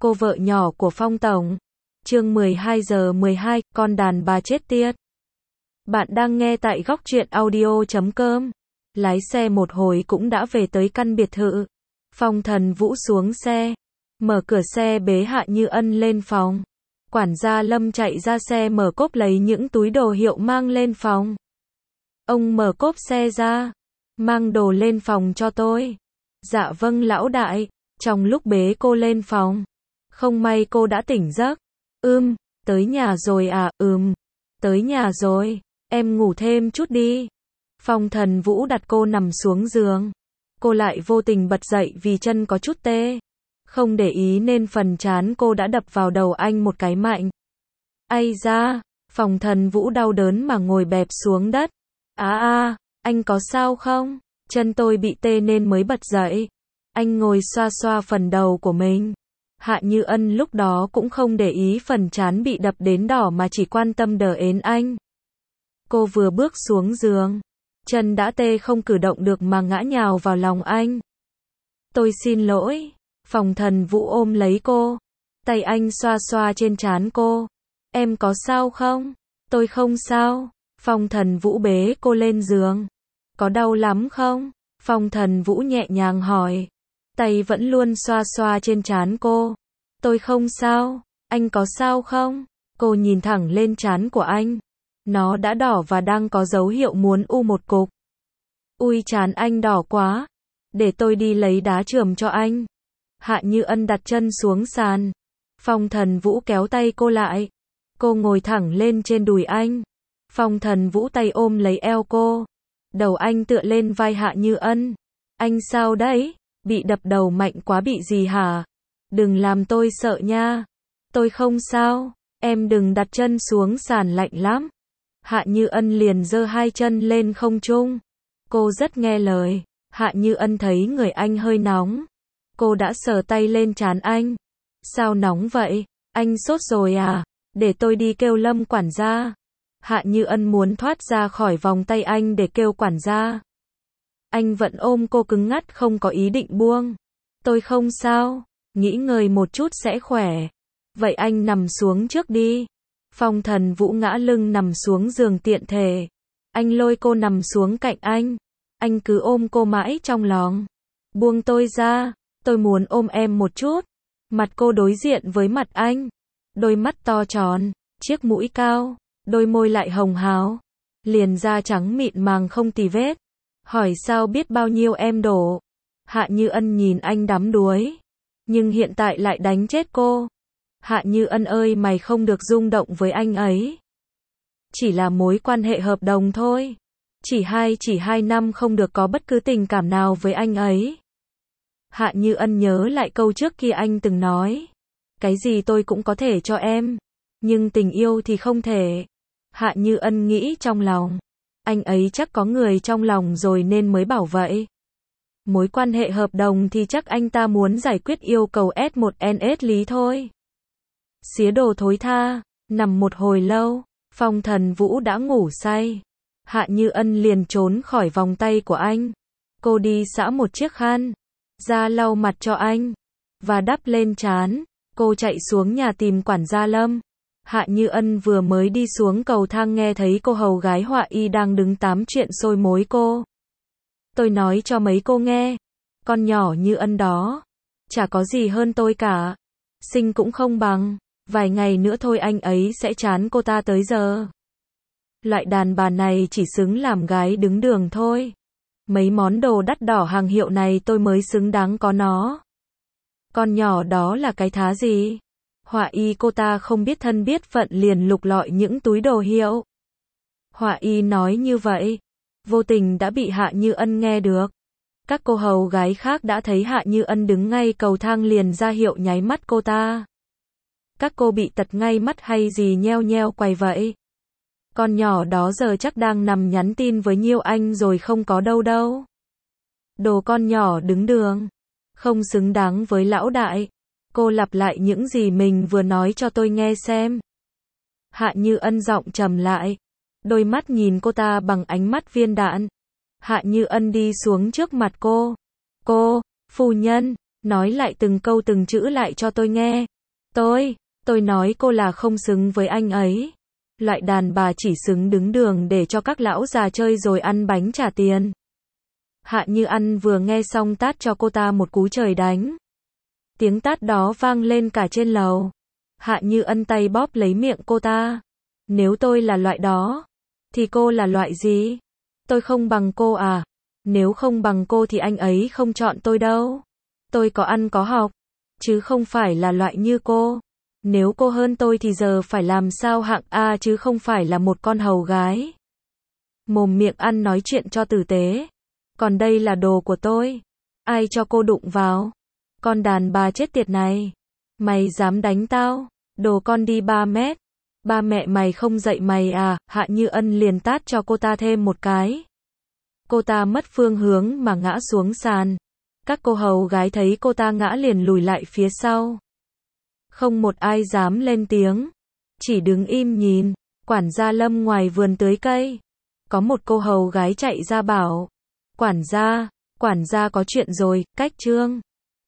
cô vợ nhỏ của Phong Tổng. Chương 12:12, con đàn bà chết tiệt. Bạn đang nghe tại góc truyện audio.com. Lái xe một hồi cũng đã về tới căn biệt thự. Phong Thần Vũ xuống xe, mở cửa xe bế Hạ Như Ân lên phòng. Quản gia Lâm chạy ra xe mở cốp lấy những túi đồ hiệu mang lên phòng. Ông mở cốp xe ra, mang đồ lên phòng cho tôi. Dạ vâng lão đại. Trong lúc bế cô lên phòng, không may cô đã tỉnh giấc. Tới nhà rồi à? Tới nhà rồi, em ngủ thêm chút đi. Phong Thần Vũ đặt cô nằm xuống giường. Cô lại vô tình bật dậy vì chân có chút tê. Không để ý nên phần trán cô đã đập vào đầu anh một cái mạnh. Ây da, Phong Thần Vũ đau đớn mà ngồi bẹp xuống đất. Anh có sao không? Chân tôi bị tê nên mới bật dậy. Anh ngồi xoa xoa phần đầu của mình. Hạ Như Ân lúc đó cũng không để ý phần trán bị đập đến đỏ mà chỉ quan tâm đờ ến anh. Cô vừa bước xuống giường, chân đã tê không cử động được mà ngã nhào vào lòng anh. Tôi xin lỗi. Phong Thần Vũ ôm lấy cô. Tay anh xoa xoa trên trán cô. Em có sao không? Tôi không sao. Phong Thần Vũ bế cô lên giường. Có đau lắm không? Phong Thần Vũ nhẹ nhàng hỏi. Tay vẫn luôn xoa xoa trên trán cô. Tôi không sao. Anh có sao không? Cô nhìn thẳng lên trán của anh. Nó đã đỏ và đang có dấu hiệu muốn một cục. Ui trán anh đỏ quá. Để tôi đi lấy đá chườm cho anh. Hạ Như Ân đặt chân xuống sàn. Phong Thần Vũ kéo tay cô lại. Cô ngồi thẳng lên trên đùi anh. Phong Thần Vũ tay ôm lấy eo cô. Đầu anh tựa lên vai Hạ Như Ân. Anh sao đấy? Bị đập đầu mạnh quá bị gì hả? Đừng làm tôi sợ nha. Tôi không sao. Em đừng đặt chân xuống sàn lạnh lắm. Hạ Như Ân liền giơ hai chân lên không trung. Cô rất nghe lời. Hạ Như Ân thấy người anh hơi nóng. Cô đã sờ tay lên trán anh. Sao nóng vậy? Anh sốt rồi à? Để tôi đi kêu Lâm quản gia. Hạ Như Ân muốn thoát ra khỏi vòng tay anh để kêu quản gia. Anh vẫn ôm cô cứng ngắt không có ý định buông. Tôi không sao. Nghĩ ngơi một chút sẽ khỏe. Vậy anh nằm xuống trước đi. Phong Thần Vũ ngã lưng nằm xuống giường tiện thể. Anh lôi cô nằm xuống cạnh anh. Anh cứ ôm cô mãi trong lòng. Buông tôi ra. Tôi muốn ôm em một chút. Mặt cô đối diện với mặt anh. Đôi mắt to tròn, chiếc mũi cao, đôi môi lại hồng hào. Liền da trắng mịn màng không tì vết. Hỏi sao biết bao nhiêu em đổ. Hạ Như Ân nhìn anh đắm đuối. Nhưng hiện tại lại đánh chết cô. Hạ Như Ân ơi, mày không được rung động với anh ấy. Chỉ là mối quan hệ hợp đồng thôi. Chỉ 2 năm không được có bất cứ tình cảm nào với anh ấy. Hạ Như Ân nhớ lại câu trước kia anh từng nói. Cái gì tôi cũng có thể cho em. Nhưng tình yêu thì không thể. Hạ Như Ân nghĩ trong lòng. Anh ấy chắc có người trong lòng rồi nên mới bảo vậy. Mối quan hệ hợp đồng thì chắc anh ta muốn giải quyết yêu cầu S1NS lý thôi. Xía đồ thối tha. Nằm một hồi lâu, Phong Thần Vũ đã ngủ say. Hạ Như Ân liền trốn khỏi vòng tay của anh. Cô đi xả một chiếc khăn ra lau mặt cho anh và đắp lên trán. Cô chạy xuống nhà tìm quản gia Lâm. Hạ Như Ân vừa mới đi xuống cầu thang nghe thấy cô hầu gái Họa Y đang đứng tám chuyện sôi mối cô. Tôi nói cho mấy cô nghe, con nhỏ Như Ân đó chả có gì hơn tôi cả. Xinh cũng không bằng. Vài ngày nữa thôi anh ấy sẽ chán cô ta tới giờ. Loại đàn bà này chỉ xứng làm gái đứng đường thôi. Mấy món đồ đắt đỏ hàng hiệu này tôi mới xứng đáng có nó. Con nhỏ đó là cái thá gì? Họa Y cô ta không biết thân biết phận liền lục lọi những túi đồ hiệu. Họa Y nói như vậy, vô tình đã bị Hạ Như Ân nghe được. Các cô hầu gái khác đã thấy Hạ Như Ân đứng ngay cầu thang liền ra hiệu nháy mắt cô ta. Các cô bị tật ngay mắt hay gì nheo nheo quay vậy? Con nhỏ đó giờ chắc đang nằm nhắn tin với Nhiêu Anh rồi không có đâu đâu. Đồ con nhỏ đứng đường. Không xứng đáng với lão đại. Cô lặp lại những gì mình vừa nói cho tôi nghe xem. Hạ Như Ân giọng trầm lại. Đôi mắt nhìn cô ta bằng ánh mắt viên đạn. Hạ Như Ân đi xuống trước mặt cô. Cô, phu nhân, Nói lại từng câu từng chữ lại cho tôi nghe. Tôi nói cô là không xứng với anh ấy. Loại đàn bà chỉ xứng đứng đường để cho các lão già chơi rồi ăn bánh trả tiền. Hạ Như Ân vừa nghe xong tát cho cô ta một cú trời đánh. Tiếng tát đó vang lên cả trên lầu. Hạ Như Ân tay bóp lấy miệng cô ta. Nếu tôi là loại đó, thì cô là loại gì? Tôi không bằng cô à? Nếu không bằng cô thì anh ấy không chọn tôi đâu. Tôi có ăn có học, chứ không phải là loại như cô. Nếu cô hơn tôi thì giờ phải làm sao hạng A chứ không phải là một con hầu gái. Mồm miệng ăn nói chuyện cho tử tế. Còn đây là đồ của tôi. Ai cho cô đụng vào? Con đàn bà chết tiệt này. Mày dám đánh tao? Đồ con đi 3 mét. Ba mẹ mày không dạy mày à? Hạ Như Ân liền tát cho cô ta thêm một cái. Cô ta mất phương hướng mà ngã xuống sàn. Các cô hầu gái thấy cô ta ngã liền lùi lại phía sau. Không một ai dám lên tiếng. Chỉ đứng im nhìn. Quản gia Lâm ngoài vườn tưới cây. Có một cô hầu gái chạy ra bảo. Quản gia có chuyện rồi, cách trương.